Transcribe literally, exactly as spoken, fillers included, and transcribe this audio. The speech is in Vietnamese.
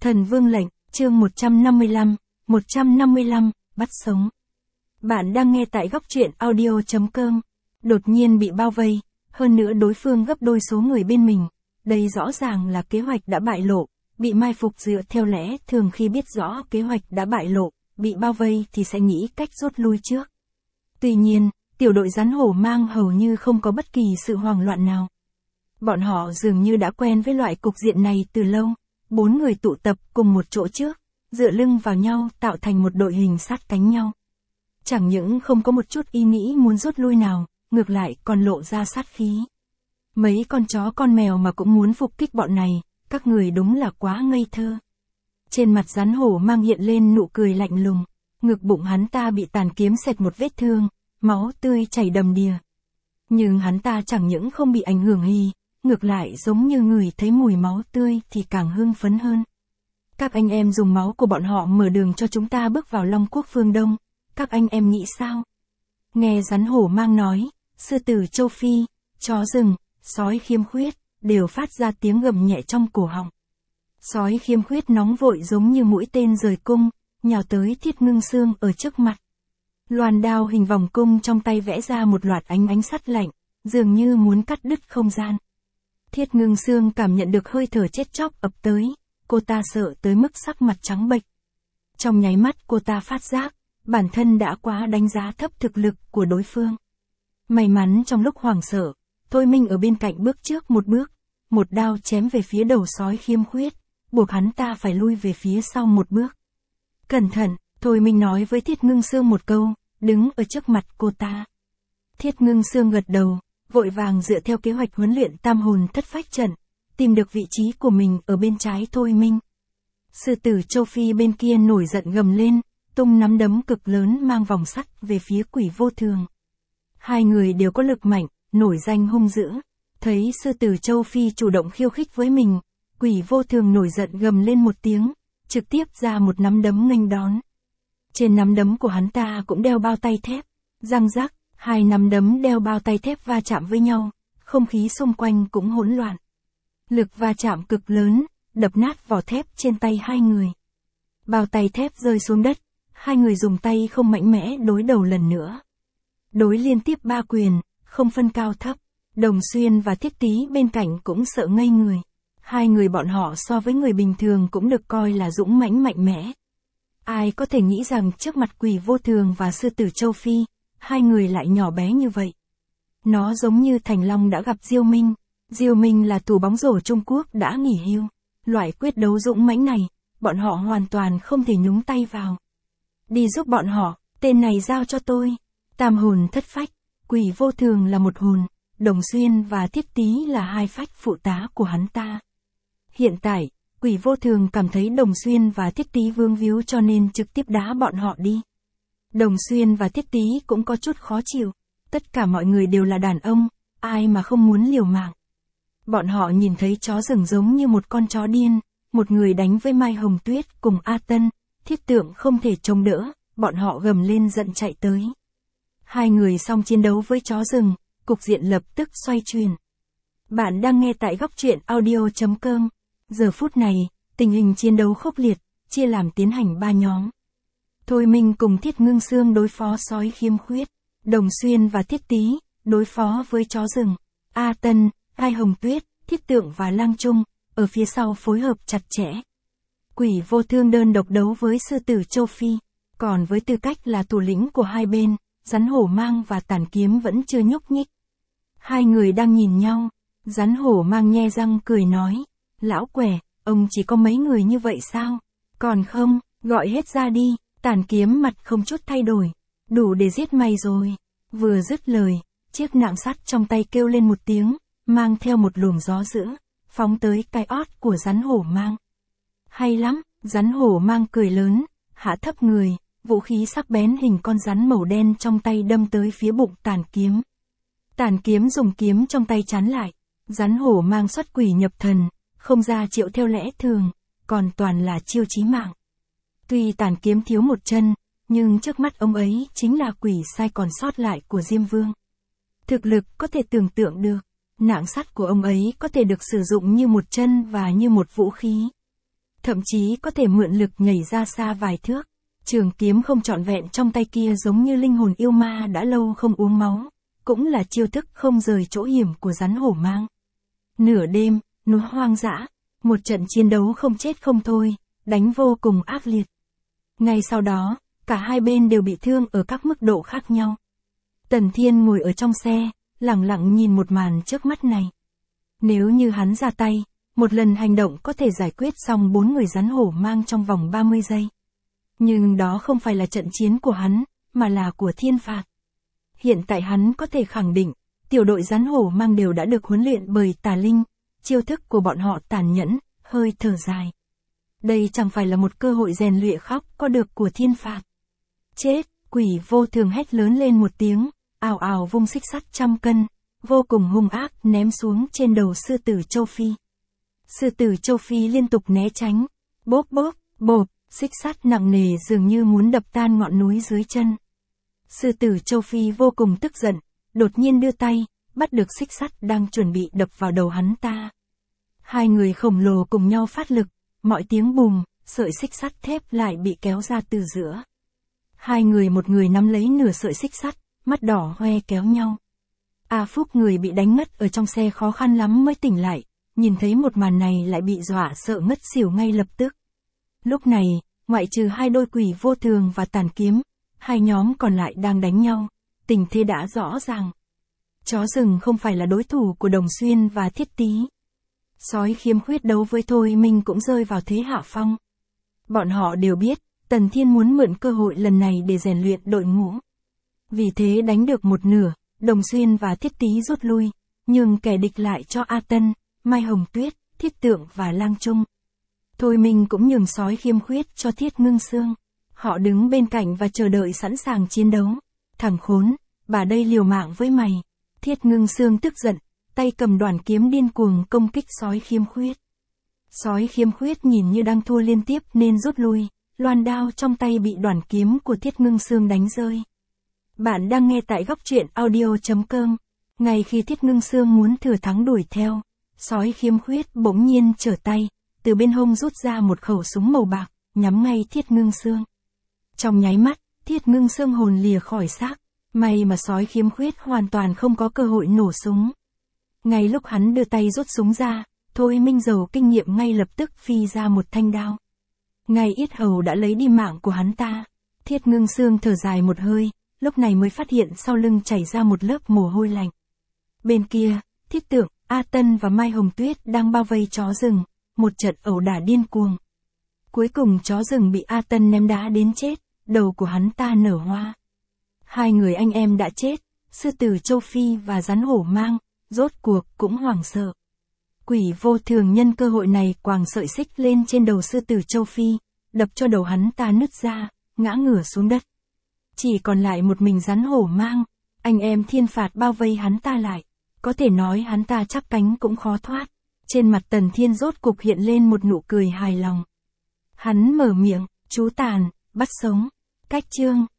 Thần Vương lệnh, chương một trăm năm mươi lăm, một trăm năm mươi lăm, bắt sống. Bạn đang nghe tại góc truyện audio chấm com. Đột nhiên bị bao vây, hơn nữa đối phương gấp đôi số người bên mình. Đây rõ ràng là kế hoạch đã bại lộ, bị mai phục dựa theo lẽ thường khi biết rõ kế hoạch đã bại lộ, bị bao vây thì sẽ nghĩ cách rút lui trước. Tuy nhiên, tiểu đội rắn hổ mang hầu như không có bất kỳ sự hoảng loạn nào. Bọn họ dường như đã quen với loại cục diện này từ lâu. Bốn người tụ tập cùng một chỗ trước, dựa lưng vào nhau tạo thành một đội hình sát cánh nhau. Chẳng những không có một chút ý nghĩ muốn rút lui nào, ngược lại còn lộ ra sát khí. Mấy con chó con mèo mà cũng muốn phục kích bọn này, các người đúng là quá ngây thơ. Trên mặt rắn hổ mang hiện lên nụ cười lạnh lùng, ngực bụng hắn ta bị tàn kiếm xẹt một vết thương, máu tươi chảy đầm đìa. Nhưng hắn ta chẳng những không bị ảnh hưởng gì, ngược lại giống như người thấy mùi máu tươi thì càng hưng phấn hơn. Các anh em dùng máu của bọn họ mở đường cho chúng ta bước vào Long Quốc phương Đông, các anh em nghĩ sao? Nghe rắn hổ mang nói, sư tử châu Phi, chó rừng, sói khiêm khuyết, đều phát ra tiếng gầm nhẹ trong cổ họng. Sói khiêm khuyết nóng vội giống như mũi tên rời cung, nhào tới Thiết Ngưng Xương ở trước mặt. Loan đao hình vòng cung trong tay vẽ ra một loạt ánh ánh sắt lạnh, dường như muốn cắt đứt không gian. Thiết Ngưng Xương cảm nhận được hơi thở chết chóc ập tới, cô ta sợ tới mức sắc mặt trắng bệch. Trong nháy mắt cô ta phát giác, bản thân đã quá đánh giá thấp thực lực của đối phương. May mắn trong lúc hoảng sợ, Thôi Minh ở bên cạnh bước trước một bước, một đao chém về phía đầu sói khiêm khuyết, buộc hắn ta phải lui về phía sau một bước. Cẩn thận, Thôi Minh nói với Thiết Ngưng Xương một câu, đứng ở trước mặt cô ta. Thiết Ngưng Xương gật đầu, vội vàng dựa theo kế hoạch huấn luyện tam hồn thất phách trận, tìm được vị trí của mình ở bên trái Thôi Minh. Sư tử châu Phi bên kia nổi giận gầm lên, tung nắm đấm cực lớn mang vòng sắt về phía Quỷ Vô Thường. Hai người đều có lực mạnh, nổi danh hung dữ. Thấy sư tử châu Phi chủ động khiêu khích với mình, Quỷ Vô Thường nổi giận gầm lên một tiếng, trực tiếp ra một nắm đấm nghênh đón. Trên nắm đấm của hắn ta cũng đeo bao tay thép, răng rắc. Hai nắm đấm đeo bao tay thép va chạm với nhau, không khí xung quanh cũng hỗn loạn. Lực va chạm cực lớn, đập nát vỏ thép trên tay hai người. Bao tay thép rơi xuống đất, hai người dùng tay không mạnh mẽ đối đầu lần nữa. Đối liên tiếp ba quyền, không phân cao thấp, Đồng Xuyên và Thiết Tý bên cạnh cũng sợ ngây người. Hai người bọn họ so với người bình thường cũng được coi là dũng mãnh mạnh mẽ. Ai có thể nghĩ rằng trước mặt Quỷ Vô Thường và sư tử châu Phi, hai người lại nhỏ bé như vậy. Nó giống như Thành Long đã gặp Diêu Minh. Diêu Minh là thủ bóng rổ Trung Quốc đã nghỉ hưu. Loại quyết đấu dũng mãnh này, bọn họ hoàn toàn không thể nhúng tay vào. Đi giúp bọn họ, tên này giao cho tôi. Tam hồn thất phách, Quỷ Vô Thường là một hồn, Đồng Xuyên và Thiết Tý là hai phách phụ tá của hắn ta. Hiện tại, Quỷ Vô Thường cảm thấy Đồng Xuyên và Thiết Tý vương víu cho nên trực tiếp đá bọn họ đi. Đồng Xuyên và Thiết Tý cũng có chút khó chịu, tất cả mọi người đều là đàn ông, ai mà không muốn liều mạng. Bọn họ nhìn thấy chó rừng giống như một con chó điên, một người đánh với Mai Hồng Tuyết cùng A Tân, Thiết Tượng không thể chống đỡ, bọn họ gầm lên giận chạy tới. Hai người xong chiến đấu với chó rừng, cục diện lập tức xoay chuyển. Bạn đang nghe tại góc truyện audio chấm com. Giờ phút này, tình hình chiến đấu khốc liệt, chia làm tiến hành ba nhóm. Thôi Minh cùng Thiết Ngưng Xương đối phó sói khiêm khuyết, Đồng Xuyên và Thiết Tý đối phó với chó rừng, A Tân, Mai Hồng Tuyết, Thiết Tượng và Lang Trung ở phía sau phối hợp chặt chẽ. Quỷ Vô Thương đơn độc đấu với sư tử châu Phi, còn với tư cách là thủ lĩnh của hai bên, rắn hổ mang và tản kiếm vẫn chưa nhúc nhích. Hai người đang nhìn nhau, rắn hổ mang nhe răng cười nói, lão quẻ, ông chỉ có mấy người như vậy sao? Còn không, gọi hết ra đi. Tản kiếm mặt không chút thay đổi, đủ để giết mày rồi. Vừa dứt lời, chiếc nạng sắt trong tay kêu lên một tiếng, mang theo một luồng gió dữ, phóng tới cái ót của rắn hổ mang. Hay lắm, rắn hổ mang cười lớn, hạ thấp người, vũ khí sắc bén hình con rắn màu đen trong tay đâm tới phía bụng Tản kiếm. Tản kiếm dùng kiếm trong tay chắn lại, rắn hổ mang xuất quỷ nhập thần, không ra triệu theo lẽ thường, còn toàn là chiêu chí mạng. Tuy Tản kiếm thiếu một chân, nhưng trước mắt ông ấy chính là quỷ sai còn sót lại của Diêm Vương. Thực lực có thể tưởng tượng được, nạng sắt của ông ấy có thể được sử dụng như một chân và như một vũ khí. thậm chí có thể mượn lực nhảy ra xa vài thước. Trường kiếm không trọn vẹn trong tay kia giống như linh hồn yêu ma đã lâu không uống máu, cũng là chiêu thức không rời chỗ hiểm của rắn hổ mang. Nửa đêm, núi hoang dã, một trận chiến đấu không chết không thôi, đánh vô cùng ác liệt. Ngay sau đó, cả hai bên đều bị thương ở các mức độ khác nhau. Tần Thiên ngồi ở trong xe, lặng lặng nhìn một màn trước mắt này. Nếu như hắn ra tay, một lần hành động có thể giải quyết xong bốn người rắn hổ mang trong vòng ba mươi giây. Nhưng đó không phải là trận chiến của hắn, mà là của thiên phạt. Hiện tại hắn có thể khẳng định, tiểu đội rắn hổ mang đều đã được huấn luyện bởi tà linh, chiêu thức của bọn họ tàn nhẫn, hơi thở dài. Đây chẳng phải là một cơ hội rèn luyện khóc có được của thiên phạt. Chết, quỷ vô thường hét lớn lên một tiếng, ào ào vung xích sắt trăm cân, vô cùng hung ác ném xuống trên đầu sư tử châu Phi. Sư tử châu Phi liên tục né tránh, bốp bốp, bộp, xích sắt nặng nề dường như muốn đập tan ngọn núi dưới chân. Sư tử châu Phi vô cùng tức giận, đột nhiên đưa tay, bắt được xích sắt đang chuẩn bị đập vào đầu hắn ta. Hai người khổng lồ cùng nhau phát lực, mọi tiếng bùm, sợi xích sắt thép lại bị kéo ra từ giữa. Hai người một người nắm lấy nửa sợi xích sắt, mắt đỏ hoe kéo nhau. A Phúc người bị đánh ngất ở trong xe khó khăn lắm mới tỉnh lại, nhìn thấy một màn này lại bị dọa sợ ngất xỉu ngay lập tức. Lúc này, ngoại trừ hai đôi quỷ vô thường và tàn kiếm, hai nhóm còn lại đang đánh nhau, tình thế đã rõ ràng. Chó rừng không phải là đối thủ của Đồng Xuyên và Thiết Tý. Sói Khiêm Khuyết đấu với Thôi Minh cũng rơi vào thế hạ phong. Bọn họ đều biết, Tần Thiên muốn mượn cơ hội lần này để rèn luyện đội ngũ. Vì thế đánh được một nửa, Đồng Xuyên và Thiết Tý rút lui, nhưng kẻ địch lại cho A Tân, Mai Hồng Tuyết, Thiết Tượng và Lang Trung. Thôi Minh cũng nhường Sói Khiêm Khuyết cho Thiết Ngưng Xương. Họ đứng bên cạnh và chờ đợi sẵn sàng chiến đấu. Thằng khốn, bà đây liều mạng với mày. Thiết Ngưng Xương tức giận, tay cầm đoàn kiếm điên cuồng công kích Sói Khiêm Khuyết. Sói Khiêm Khuyết nhìn như đang thua liên tiếp nên rút lui, loan đao trong tay bị đoàn kiếm của Thiết Ngưng Xương đánh rơi. Bạn đang nghe tại góc truyện audio chấm com. Ngay khi Thiết Ngưng Xương muốn thừa thắng đuổi theo, Sói Khiêm Khuyết bỗng nhiên trở tay, từ bên hông rút ra một khẩu súng màu bạc, nhắm ngay Thiết Ngưng Xương. Trong nháy mắt, Thiết Ngưng Xương hồn lìa khỏi xác, may mà Sói Khiêm Khuyết hoàn toàn không có cơ hội nổ súng. Ngay lúc hắn đưa tay rút súng ra, Thôi Minh giàu kinh nghiệm ngay lập tức phi ra một thanh đao. Ngay yết hầu đã lấy đi mạng của hắn ta. Thiết Ngưng Xương thở dài một hơi, lúc này mới phát hiện sau lưng chảy ra một lớp mồ hôi lạnh. Bên kia, Thiết Tượng, A Tân và Mai Hồng Tuyết đang bao vây chó rừng, một trận ẩu đả điên cuồng. Cuối cùng chó rừng bị A Tân ném đá đến chết, đầu của hắn ta nở hoa. Hai người anh em đã chết, sư tử châu Phi và rắn hổ mang, rốt cuộc cũng hoảng sợ. Quỷ vô thường nhân cơ hội này quàng sợi xích lên trên đầu sư tử châu Phi, đập cho đầu hắn ta nứt ra, ngã ngửa xuống đất. Chỉ còn lại một mình rắn hổ mang, anh em thiên phạt bao vây hắn ta lại, có thể nói hắn ta chắp cánh cũng khó thoát. Trên mặt Tần Thiên rốt cục hiện lên một nụ cười hài lòng. Hắn mở miệng, chú tàn, bắt sống. Cách chương